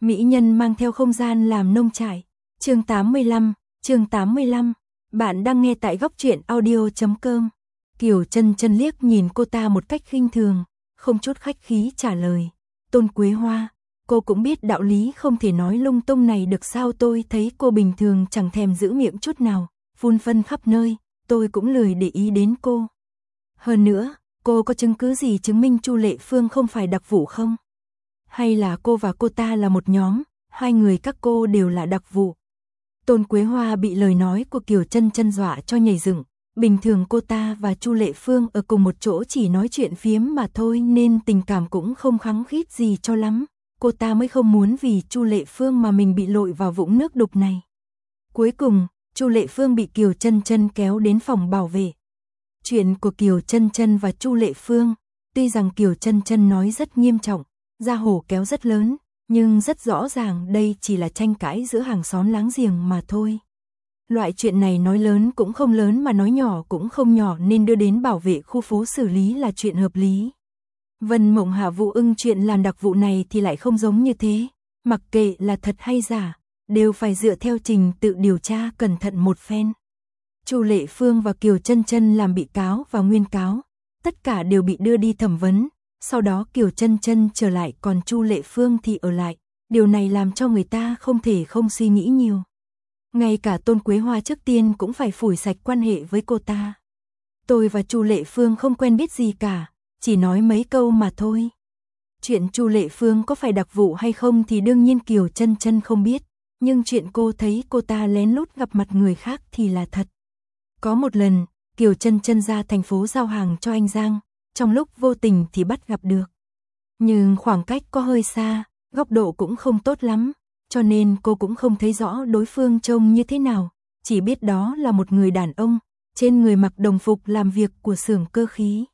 Mỹ nhân mang theo không gian làm nông trại. Chương 85. Bạn đang nghe tại góc truyện audio.com. Kiều Chân Chân liếc nhìn cô ta một cách khinh thường, không chút khách khí trả lời. Tôn Quế Hoa, cô cũng biết đạo lý không thể nói lung tung này được sao? Tôi thấy cô bình thường chẳng thèm giữ miệng chút nào, phun phân khắp nơi, tôi cũng lười để ý đến cô. Hơn nữa, cô có chứng cứ gì chứng minh Chu Lệ Phương không phải đặc vụ không? Hay là cô và cô ta là một nhóm, hai người các cô đều là đặc vụ? Tôn Quế Hoa bị lời nói của Kiều Chân Chân dọa cho nhảy dựng. Bình thường cô ta và Chu Lệ Phương ở cùng một chỗ chỉ nói chuyện phiếm mà thôi nên tình cảm cũng không khăng khít gì cho lắm. Cô ta mới không muốn vì Chu Lệ Phương mà mình bị lội vào vũng nước đục này. Cuối cùng, Chu Lệ Phương bị Kiều Chân Chân kéo đến phòng bảo vệ. Chuyện của Kiều Chân Chân và Chu Lệ Phương, tuy rằng Kiều Chân Chân nói rất nghiêm trọng, ra hổ kéo rất lớn, nhưng rất rõ ràng đây chỉ là tranh cãi giữa hàng xóm láng giềng mà thôi. Loại chuyện này nói lớn cũng không lớn mà nói nhỏ cũng không nhỏ nên đưa đến bảo vệ khu phố xử lý là chuyện hợp lý. Vân Mộng Hạ vụ ưng chuyện làm đặc vụ này thì lại không giống như thế. Mặc kệ là thật hay giả, đều phải dựa theo trình tự điều tra cẩn thận một phen. Chu Lệ Phương và Kiều Chân Chân làm bị cáo và nguyên cáo, tất cả đều bị đưa đi thẩm vấn. Sau đó Kiều Chân Chân trở lại còn Chu Lệ Phương thì ở lại. Điều này làm cho người ta không thể không suy nghĩ nhiều. Ngay cả Tôn Quế Hoa trước tiên cũng phải phủi sạch quan hệ với cô ta. Tôi và Chu Lệ Phương không quen biết gì cả, chỉ nói mấy câu mà thôi. Chuyện Chu Lệ Phương có phải đặc vụ hay không thì đương nhiên Kiều Chân Chân không biết, nhưng chuyện cô thấy cô ta lén lút gặp mặt người khác thì là thật. Có một lần, Kiều Chân Chân ra thành phố giao hàng cho anh Giang, trong lúc vô tình thì bắt gặp được. Nhưng khoảng cách có hơi xa, góc độ cũng không tốt lắm, cho nên cô cũng không thấy rõ đối phương trông như thế nào, chỉ biết đó là một người đàn ông, trên người mặc đồng phục làm việc của xưởng cơ khí.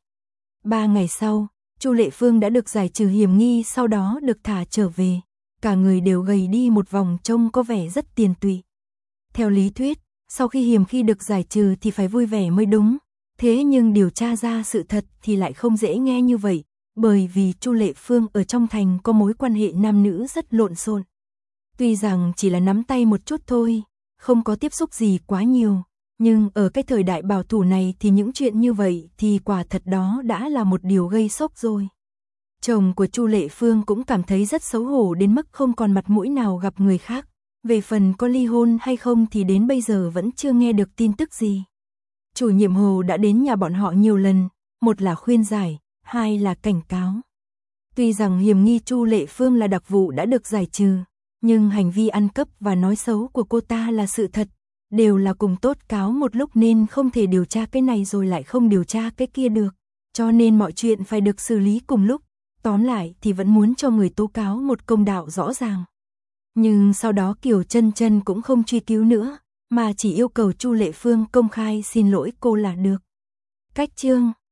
3 ngày sau, Chu Lệ Phương đã được giải trừ hiểm nghi, sau đó được thả trở về. Cả người đều gầy đi một vòng, trông có vẻ rất tiền tụy. Theo lý thuyết, sau khi hiểm nghi được giải trừ thì phải vui vẻ mới đúng. Thế nhưng điều tra ra sự thật thì lại không dễ nghe như vậy, bởi vì Chu Lệ Phương ở trong thành có mối quan hệ nam nữ rất lộn xộn. Tuy rằng chỉ là nắm tay một chút thôi, không có tiếp xúc gì quá nhiều, nhưng ở cái thời đại bảo thủ này thì những chuyện như vậy thì quả thật đó đã là một điều gây sốc rồi. Chồng của Chu Lệ Phương cũng cảm thấy rất xấu hổ đến mức không còn mặt mũi nào gặp người khác. Về phần có ly hôn hay không thì đến bây giờ vẫn chưa nghe được tin tức gì. Chủ nhiệm Hồ đã đến nhà bọn họ nhiều lần, một là khuyên giải, hai là cảnh cáo. Tuy rằng hiểm nghi Chu Lệ Phương là đặc vụ đã được giải trừ, nhưng hành vi ăn cắp và nói xấu của cô ta là sự thật, đều là cùng tố cáo một lúc nên không thể điều tra cái này rồi lại không điều tra cái kia được, cho nên mọi chuyện phải được xử lý cùng lúc. Tóm lại thì vẫn muốn cho người tố cáo một công đạo rõ ràng. Nhưng sau đó Kiều Chân Chân cũng không truy cứu nữa, mà chỉ yêu cầu Chu Lệ Phương công khai xin lỗi cô là được. Cách chương